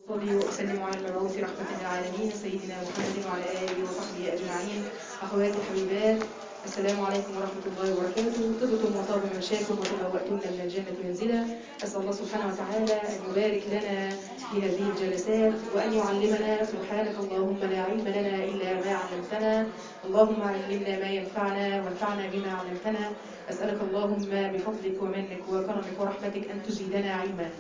صلي وأسلم على المبعوث رحمة للعالمين سيدنا محمد وعلى آله وصحبه أجمعين. أخواتي الحبيبات، السلام عليكم ورحمة الله وبركاته. طبتم وطاب ممشاكم وتبوأتم من الجنة منزلا. أسأل الله سبحانه وتعالى أن يبارك لنا في هذه الجلسات وأن يعلمنا. سبحانك اللهم لا علم لنا إلا ما علمتنا. اللهم علمنا ما ينفعنا وانفعنا بما علمتنا. أسألك اللهم بفضلك ومنك وكرمك ورحمتك أن تزيدنا علما.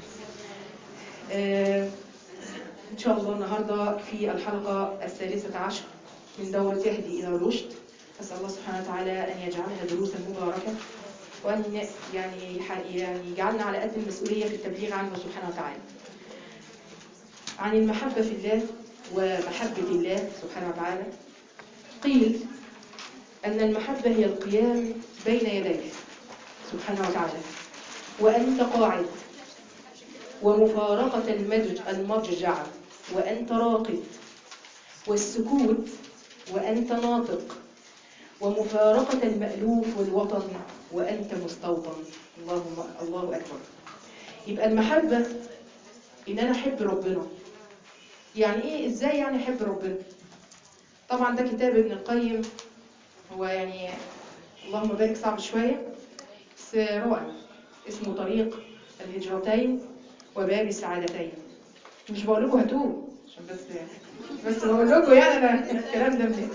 إن شاء الله النهاردة في الحلقة 13 من دورة يهدي إلى الرشد. أسأل الله سبحانه وتعالى أن يجعلها دروسا مباركة، وأن يعني يجعلنا على قد المسؤولية في التبليغ عنه سبحانه وتعالى. عن المحبة في الله ومحبة الله سبحانه وتعالى، قيل أن المحبة هي القيام بين يديه سبحانه وتعالى وأنت قاعد، ومفارقة المضجع وأنت راقد، والسكوت وأنت ناطق، ومفارقة المألوف والوطن وأنت مستوطن. الله أكبر. يبقى المحبة إن أنا أحب ربنا. يعني إيه؟ إزاي يعني أحب ربنا؟ طبعا ده كتاب ابن القيم، هو يعني اللهم بارك صعب شوية بس رائع، اسمه طريق الهجرتين وباب السعادتين. مش بقول لكم هاتوه عشان بس بقول لكم يعني انا الكلام ده منين.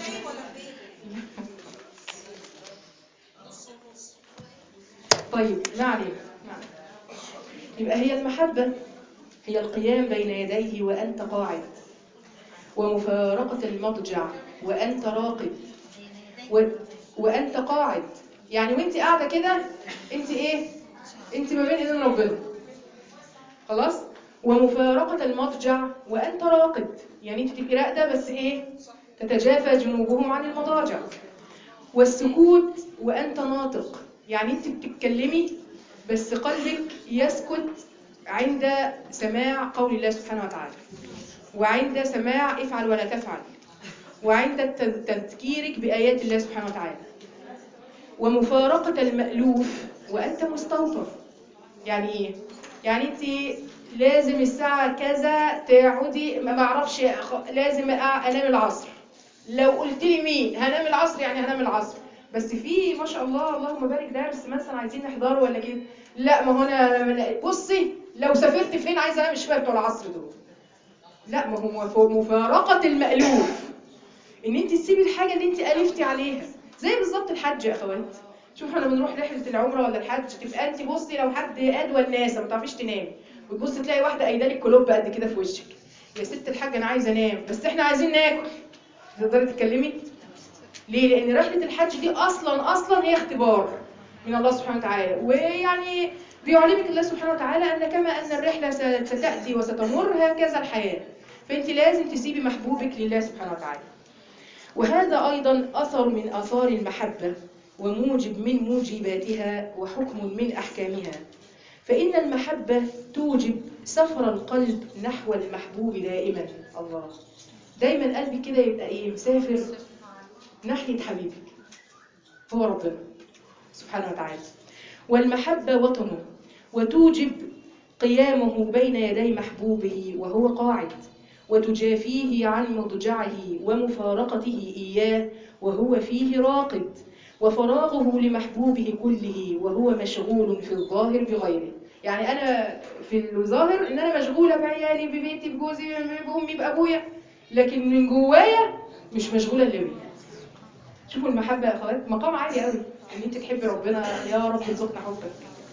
طيب ما علينا. يبقى هي المحبة هي القيام بين يديه وأنت قاعد، ومفارقة المضجع وأنت راقد، وأنت قاعد. يعني وانت قاعدة كده انت ايه؟ انت ما بين ايدين ربنا خلاص. ومفارقة المضجع وأنت راقد، يعني انت تبقي راقدة بس ايه؟ تتجافى جنوبهم عن المضاجع. والسكوت وأنت ناطق، يعني انت بتتكلمي بس قلبك يسكت عند سماع قول الله سبحانه وتعالى، وعند سماع افعل ولا تفعل، وعند تذكيرك بآيات الله سبحانه وتعالى. ومفارقة المألوف وأنت مستوطن، يعني ايه؟ يعني انت لازم الساعة كذا تقعدي، ما بعرفش لازم انام العصر. لو قلت لي مين هنام العصر يعني هنام العصر، بس في ما شاء الله اللهم بارك درس مثلا عايزين نحضره ولا كده، لا ما هو انا بصي لو سافرت فين عايزه انام الشويه بتوع العصر دول. لا، ما هو مفارقة المألوف ان انت تسيبي الحاجة اللي انت ألفتي عليها. زي بالظبط الحج يا اخوات. شوف احنا بنروح رحلة العمرة ولا الحج، تبقى انت بصي لو حد ادوى الناس ما تعرفيش تنامي، وتبصي تلاقي واحدة ايدالك كلوب قد كده في وشك، يا ست الحاج انا عايزه انام بس احنا عايزين ناكل. تقدري تتكلمي؟ ليه؟ لان رحلة الحج دي اصلا هي اختبار من الله سبحانه وتعالى، ويعني بيعلمك الله سبحانه وتعالى ان كما ان الرحلة ستأتي وستمر هكذا الحياة، فانت لازم تسيبي محبوبك لله سبحانه وتعالى. وهذا أيضا أثر من آثار المحبة، وموجب من موجباتها، وحكم من أحكامها. فإن المحبة توجب سفر القلب نحو المحبوب دائما. الله، دايما قلبك كده يبقى إيه؟ مسافر ناحية حبيبك هو ربنا سبحانه وتعالى. والمحبة وطنه، وتوجب قيامه بين يدي محبوبه وهو قاعد، وتجافيه عن مضجعه ومفارقته إياه وهو فيه راقد، وفراغه لمحبوبه كله وهو مشغول في الظاهر بغيره. يعني أنا في الظاهر إن أنا مشغولة بعيالي ببيتي بجوزي بأمي بأبويا، لكن من جوايا مش مشغولة إلا بيه. شوفوا المحبة يا أخوات مقام عالي قوي، إن أنت تحبي ربنا. يا رب ارزقنا حبك.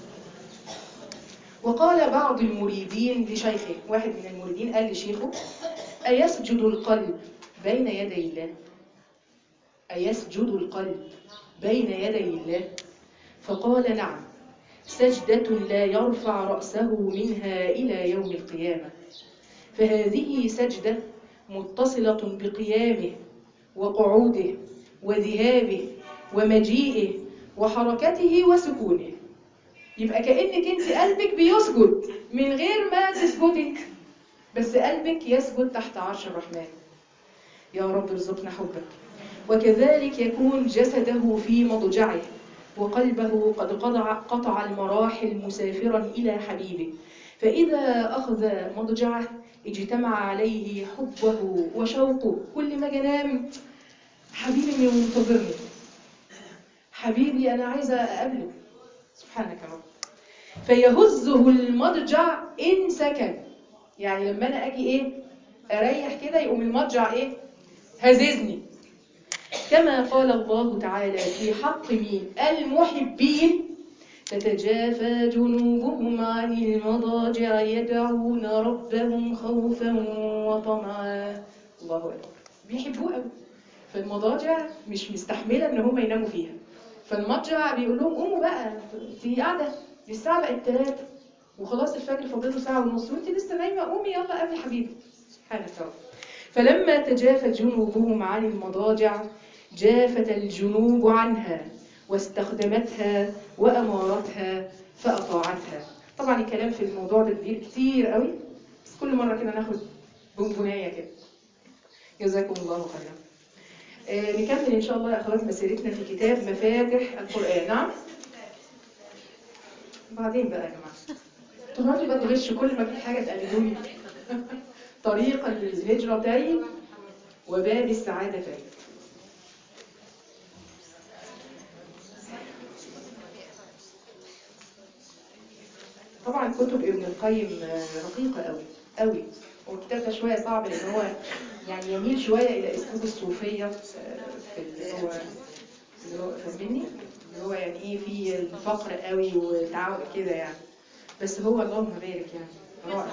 وقال بعض المريدين لشيخه، واحد من المريدين قال لشيخه: أيسجد القلب بين يدي الله؟ أيسجد القلب بين يدي الله؟ فقال: نعم، سجدة لا يرفع رأسه منها إلى يوم القيامة، فهذه سجدة متصلة بقيامه وقعوده وذهابه ومجيئه وحركته وسكونه. يبقى كأنك انت قلبك بيسجد من غير ما تسجدي، بس قلبك يسجد تحت عرش الرحمن. يا رب ارزقنا حبك. وكذلك يكون جسده في مضجعه، وقلبه قد قطع المراحل مسافرا إلى حبيبه، فإذا أخذ مضجعه اجتمع عليه حبه وشوقه، كل ما جنام حبيبي منتظرني، حبيبي أنا عايزة أقابله، سبحانك يا رب. فيهزه المضجع إن سكن، يعني لما أنا أجي إيه أريح كده يقوم المضجع إيه هززني. كما قال الله تعالى في حق مين؟ المحبين: تتجافى جنوبهم عن المضاجع يدعون ربهم خوفا وطمعا. الله أكبر، بيحبوه قوي. فالمضاجع مش مستحملة إن هم يناموا فيها، فالمضجع بيقول لهم قوموا بقى، دي قاعدة، دي الساعة بقت 3 وخلاص الفجر فاضله ساعة ونص وانت لسه نايمة، قومي يلا قابلي حبيبي. سبحانك يا رب. فلما تجافت جنوبهم عن المضاجع جافت الجنوب عنها واستخدمتها وأمارتها فأطاعتها. طبعا الكلام في الموضوع ده كبير كتير قوي، بس كل مرة كده ناخد بونبوناية كده. جزاكم الله خيرا. نكمل إن شاء الله يا أخوات مسيرتنا في كتاب مفاتح القرآن. نعم بعدين بقى يا جماعة، تقعدوا بقى تغشوا كل ما في حاجة تقلدوني. طريق الهجرتين وباب السعادتين. طبعا كتب ابن القيم رقيقة قوي قوي، والكتاب ده شوية صعب لأن هو يعني يميل شوية إلى أسلوب الصوفية في اللي هو فاهمني، اللي هو يعني إيه في الفقر قوي والتعاون كده يعني، بس هو اللهم بارك يعني رائع.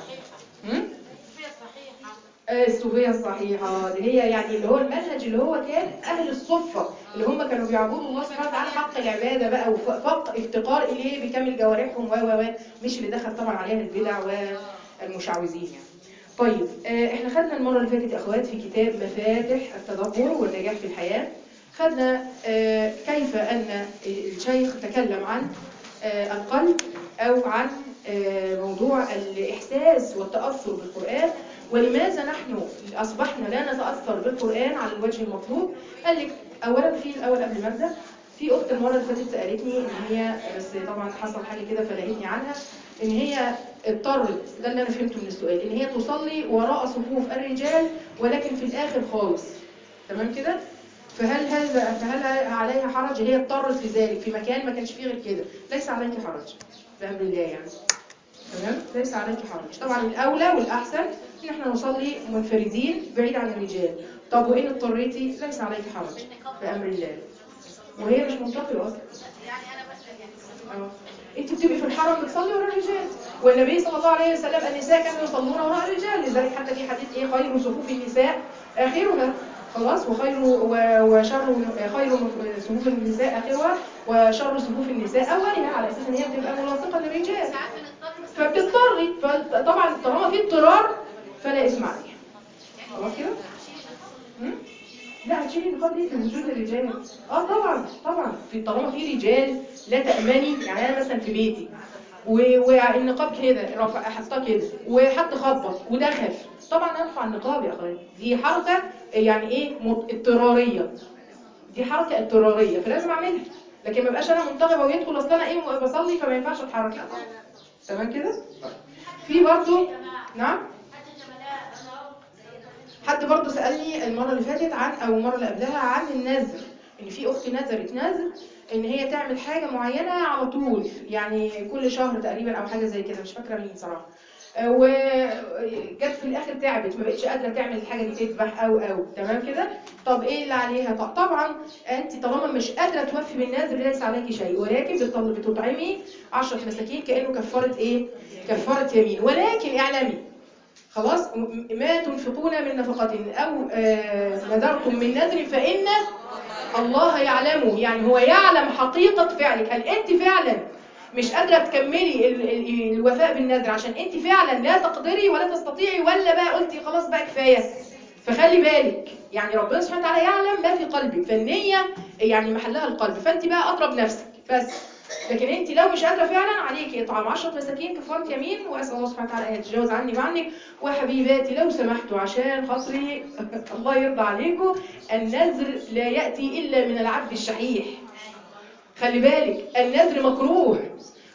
الصوفية الصحيحة اللي هي يعني اللي هو المنهج اللي هو كان أهل الصفة اللي هم كانوا بيعبدوا الله سبحانه وتعالى حق العبادة بقى افتقار إليه بكامل جوارحهم مش اللي دخل طبعا عليها البدع والمشعوذين يعني. طيب احنا خدنا المرة اللي فاتت يا أخوات في كتاب مفاتح التدبر والنجاح في الحياة، خدنا كيف أن الشيخ تكلم عن القلب أو عن موضوع الإحساس والتأثر بالقرآن، ولماذا نحن أصبحنا لا نتأثر بالقرآن على الوجه المطلوب. قال لك أولا في الأول قبل ما أبدأ، في أخت المرة اللي فاتت سألتني إن هي، بس طبعا حصل حاجة كده فلقيتني عنها، إن هي اضطرت، ده اللي أنا فهمته من السؤال، إن هي تصلي وراء صفوف الرجال ولكن في الآخر خالص، تمام كده؟ فهل عليها حرج؟ هي اضطرت لذلك في مكان ما كانش فيه غير كده، ليس عليك حرج بأمر الله يعني، تمام؟ ليس عليك حرج. طبعا الأولى والأحسن إن احنا نصلي منفردين بعيد عن الرجال. طب وإن اضطريتي ليس عليك حرج بأمر الله، وهي مش منتقبة أصلا. انت بتبقي في الحرم بتصلي وراء الرجال، والنبي صلى الله عليه وسلم النساء كانوا يصلون وراء الرجال، لذلك حتى في حديث ايه خير صفوف النساء اخرها، خلاص، وشر خير صفوف النساء اخرها وشر صفوف النساء اولها، على اساس ان هي بتبقى ملاصقه للرجال فبتضطري. فطبعا طالما في اضطرار فلا اسم عليها، خلاص كده. لا هتشيلي النقاب ليه في وجود الرجال؟ طبعا طبعا، في طالما في رجال لا تأمني، يعني انا مثلا في بيتي والنقاب كده رفع حطاه كده وحد خبط ودخل، طبعا ارفع النقاب يا اخويا، دي حركه يعني ايه اضطراريه، دي حركه اضطراريه فلازم اعملها، لكن ما بقاش انا منتخبه ويدخل اصل انا ايه بصلي فما ينفعش اتحرك، لا طبعا. تمام كده. في برضه نعم، حد برضه سألني المرة اللي فاتت عن أو المرة اللي قبلها عن النذر، إن في أخت نذرت نذر إن هي تعمل حاجة معينة على طول، يعني كل شهر تقريبا أو حاجة زي كده، مش فاكرة مين صراحة، وجت في الآخر تعبت ما بقتش قادرة تعمل الحاجة دي، تذبح أو تمام كده. طب إيه اللي عليها؟ طبعا أنت طالما مش قادرة توفي بالنذر ليس عليكي شيء، ولكن بتطعمي 10 مساكين كأنه كفارة إيه؟ كفارة يمين. ولكن اعلمي خلاص ما تنفقون من نفقة أو نذرتم من نذر فإن الله يعلمه، يعني هو يعلم حقيقة فعلك، هل أنت فعلا مش قادرة تكملي الوفاء بالنذر عشان أنت فعلا لا تقدري ولا تستطيعي، ولا بقى قلتي خلاص بقى كفاية. فخلي بالك، يعني ربنا سبحانه وتعالى يعلم ما في قلبك، فالنية يعني محلها القلب، فأنت بقى أضرب نفسك بس. لكن انت لو مش قادره فعلا عليكي اطعام 10 مساكين كفاره يمين، واسال الله سبحانه وتعالى ان يتجاوز عني وعنك. وحبيباتي لو سمحتوا عشان خاطري الله يرضى عليكم، النذر لا ياتي الا من العبد الشحيح، خلي بالك النذر مكروه،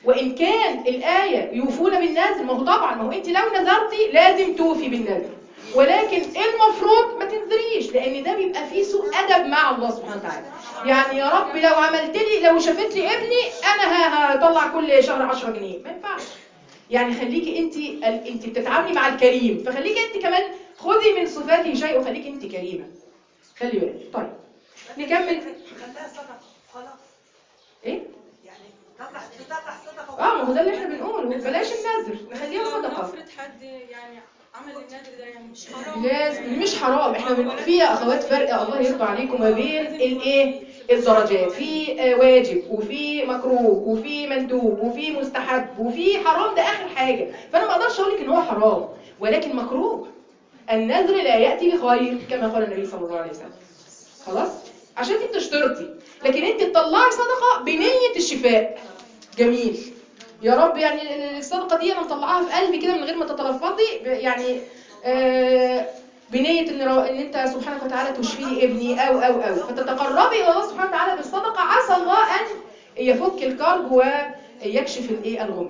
وإن كان الآية يوفون بالنذر، ما هو طبعا، ما هو أنت لو نذرتي لازم توفي بالنذر، ولكن المفروض ما تنذريش، لأن ده بيبقى فيه سوء أدب مع الله سبحانه وتعالى. يعني يا رب لو عملت لي، لو شافت لي ابني أنا هطلع كل شهر 10 جنيه، ما ينفعش. يعني خليكي انت بتتعاملي مع الكريم، فخليكي انت كمان خذي من صفاته شيء وخليكي انت كريمة. خلي بالك. طيب نكمل. خليها صدقة خلاص. ايه؟ يعني تطلع صدقة. ما هو ده اللي احنا بنقوله، بلاش النذر، نخليها صدقة. افرض حد يعني عمل النذر ده، يعني مش حرام؟ لازم، مش حرام. احنا في يا اخوات فرق، الله يرضى عليكم، ما بين الايه الدرجات، في واجب وفي مكروه وفي مندوب وفي مستحب وفي حرام، ده اخر حاجة. فانا ما اقدرش اقول لك ان هو حرام، ولكن مكروه. النذر لا يأتي بخير كما قال النبي صلى الله عليه وسلم. خلاص؟ عشان انت بتشترطي، لكن انت تطلعي صدقة بنية الشفاء. جميل يا رب، يعني الصدقة دي انا مطلعاها في قلبي كده من غير ما تتلفظي، يعني بنية ان انت سبحانك وتعالى تشفي لي ابني او فتتقربي الى الله سبحانه وتعالى بالصدقة، عسى الله ان يفك الكرب ويكشف الايه الغمة.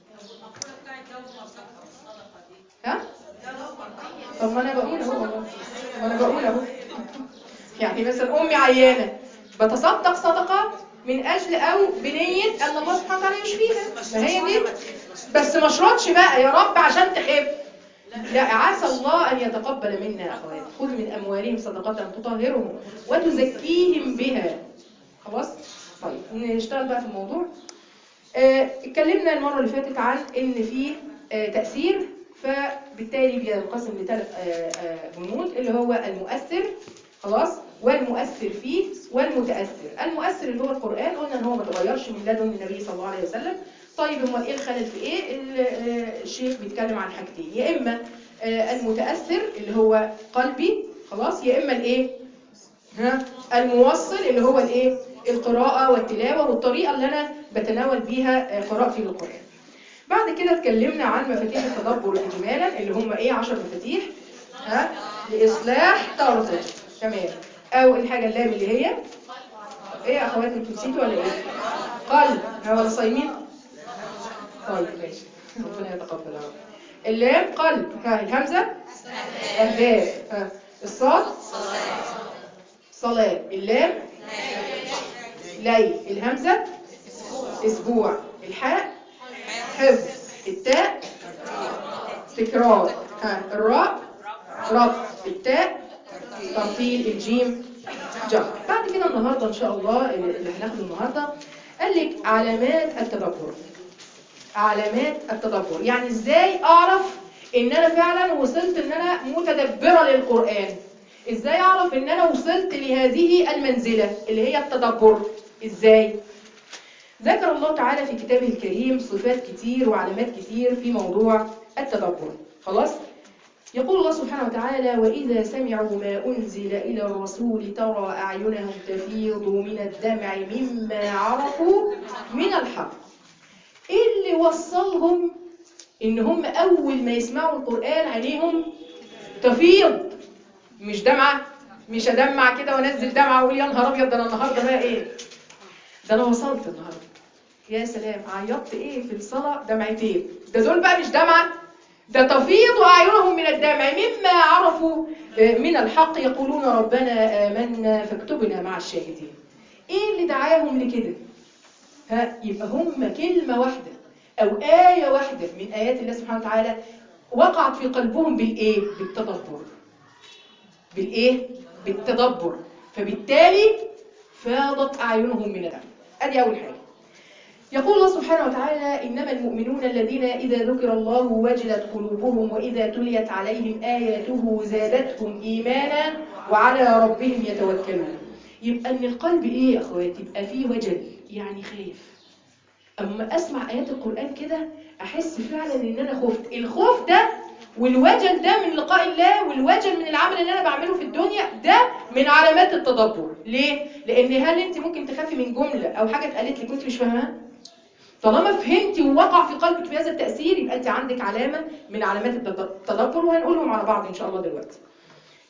ها؟ طب ما انا بقول اهو والله، ما انا بقول اهو. يعني مثلا امي عيانه، بتصدق صدقه من اجل او بنيه ان الله سبحانه وتعالى يشفيها، ما هي دي. بس ما اشرطش بقى يا رب عشان تخف، لا، عسى الله ان يتقبل منا اخوات. خذ من اموالهم صدقه تطهرهم وتزكيهم بها. خلاص. طيب نشتغل بقى في الموضوع. اتكلمنا المره اللي فاتت عن ان في تاثير، فبالتالي بينقسم لثلاث بنود، اللي هو المؤثر، خلاص، والمؤثر فيه، والمتاثر. المؤثر اللي هو القران، قلنا ان هو ما تغيرش من لدن النبي صلى الله عليه وسلم. طيب امال ايه الخلل في ايه؟ الشيخ بيتكلم عن حاجتين، يا اما المتاثر اللي هو قلبي، خلاص، يا اما الايه الموصل اللي هو الايه القراءه والتلاوه والطريقه اللي انا بتناول بيها قراءتي للقران. بعد كده اتكلمنا عن مفاتيح التدبر اجمالا، اللي هم ايه 10 مفاتيح لاصلاح طرزه. تمام. او الحاجه اللام اللي هي ايه يا اخواتي، انتوا نسيتوا ولا ايه؟ قلب ولا صايمين؟ طيب ماشي، ربنا يتقبل يا رب. اللام قلب، الهمزه اهداف، الصاد صلاه، اللام ليل، الهمزه اسبوع، الحاء حفظ، التاء تكرار، الراء ربط، التاء ترتيل، الجيم جهر. بعد كده النهارده ان شاء الله اللي هناخده النهارده قال لك علامات التدبر. علامات التدبر يعني ازاي اعرف ان انا فعلا وصلت ان انا متدبره للقران، ازاي اعرف ان انا وصلت لهذه المنزله اللي هي التدبر. ازاي؟ ذكر الله تعالى في كتابه الكريم صفات كتير وعلامات كتير في موضوع التدبر. خلاص؟ يقول الله سبحانه وتعالى: وإذا سمعوا ما أنزل إلى الرسول ترى أعينهم تفيض من الدمع مما عرفوا من الحق. إيه اللي وصلهم إن هم أول ما يسمعوا القرآن عينيهم تفيض؟ مش دمعة، مش أدمع كده وأنزل دمعة وأقول يا نهار أبيض ده أنا النهارده بقى إيه؟ ده أنا وصلت النهارده. يا سلام، عيطت إيه في الصلاة؟ دمعتين. ده دول بقى مش دمعة، ده تفيض أعينهم من الدمع مما عرفوا من الحق يقولون ربنا آمنا فاكتبنا مع الشاهدين. إيه اللي دعاهم لكده؟ يبقى هم كلمة واحدة أو آية واحدة من آيات الله سبحانه وتعالى وقعت في قلبهم بالإيه؟ بالتدبر. بالإيه؟ بالتدبر، فبالتالي فاضت أعينهم من الدمع. أدي أول حاجة. يقول الله سبحانه وتعالى: إنما المؤمنون الذين إذا ذكر الله وجلت قلوبهم وإذا تليت عليهم آياته زادتهم إيمانا وعلى ربهم يتوكلون. يبقى أن القلب إيه يا أخوات؟ يبقى فيه وجل، يعني خايف. أما أسمع آيات القرآن كده أحس فعلا إن أنا خفت. الخوف ده والوجل ده من لقاء الله، والوجل من العمل اللي أنا بعمله في الدنيا، ده من علامات التدبر. ليه؟ لأن هل أنت ممكن تخافي من جملة أو حاجة اتقالت لك كنت مش فاهمها؟ طالما فهمتي ووقع في قلبك في هذا التأثير، يبقى أنت عندك علامة من علامات التدبر، وهنقولهم على بعض إن شاء الله دلوقتي.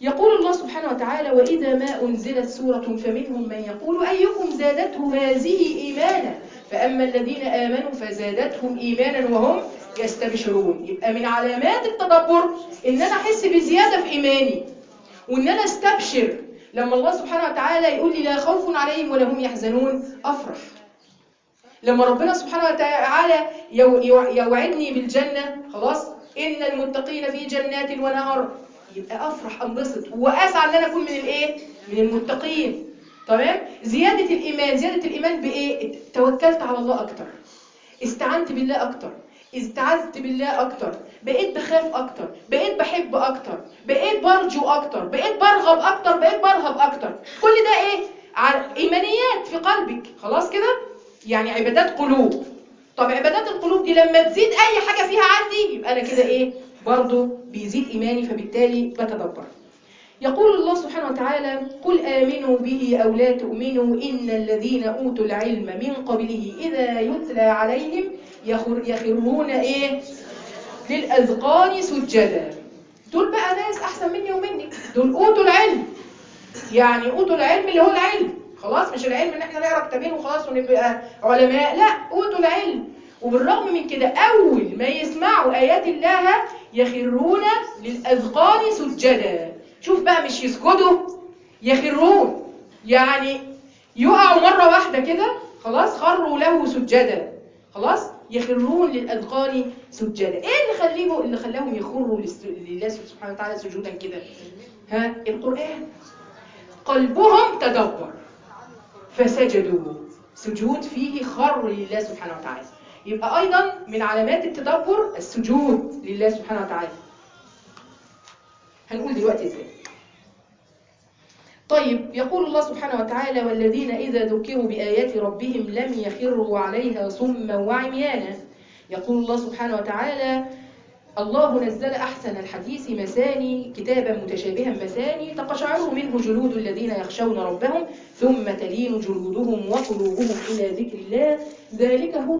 يقول الله سبحانه وتعالى: وإذا ما أنزلت سورة فمنهم من يقول أيكم زادته هذه إيمانا فأما الذين آمنوا فزادتهم إيمانا وهم يستبشرون. يبقى من علامات التدبر إن أنا أحس بزيادة في إيماني، وإن أنا استبشر لما الله سبحانه وتعالى يقول لي لا خوف عليهم ولا هم يحزنون، أفرح. لما ربنا سبحانه وتعالى يوعدني بالجنة، خلاص، إن المتقين في جنات ونهر، يبقى أفرح أنبسط وأسعى أن أنا أكون من الإيه؟ من المتقين. تمام؟ زيادة الإيمان، زيادة الإيمان بإيه؟ توكلت على الله أكتر، استعنت بالله أكتر، استعذت بالله أكتر، بقيت بخاف أكتر، بقيت بحب أكتر، بقيت برجو أكتر، بقيت برغب أكتر، بقيت برهب أكتر. كل ده إيه؟ إيمانيات في قلبك. خلاص كده؟ يعني عبادات قلوب. طب عبادات القلوب دي لما تزيد أي حاجة فيها عندي، يبقى أنا كده إيه؟ برضو بيزيد إيماني، فبالتالي بتدبر. يقول الله سبحانه وتعالى: قل آمنوا به أو لا تؤمنوا إن الذين أوتوا العلم من قبله إذا يتلى عليهم يخرون إيه؟ للأذقان سجدا. دول بقى ناس أحسن مني ومنك، دول أوتوا العلم. يعني أوتوا العلم اللي هو العلم، خلاص، مش العلم إن احنا نقرأ كتابين وخلاص ونبقى علماء، لا، أوتوا العلم. وبالرغم من كده أول ما يسمعوا آيات الله يخرون للأذقان سجدا. شوف بقى، مش يسجدوا، يخرون، يعني يقعوا مرة واحدة كده، خلاص، خروا له سجدا، خلاص، يخرون للأذقان سجدا. ايه اللي خلاهم يخروا لله سبحانه وتعالى سجودا كده؟ القرآن. قلبهم تدبر فسجدوا، سجود فيه خر لله سبحانه وتعالى. يبقى أيضا من علامات التدبر السجود لله سبحانه وتعالى. هنقول دلوقتي ازاي. طيب، يقول الله سبحانه وتعالى: والذين إذا ذكروا بآيات ربهم لم يخروا عليها صما وعميانا. يقول الله سبحانه وتعالى: الله نزل أحسن الحديث مثاني كتابا متشابها مثاني تقشعر منه جلود الذين يخشون ربهم ثم تلين جلودهم وقلوبهم إلى ذكر الله ذلك هدى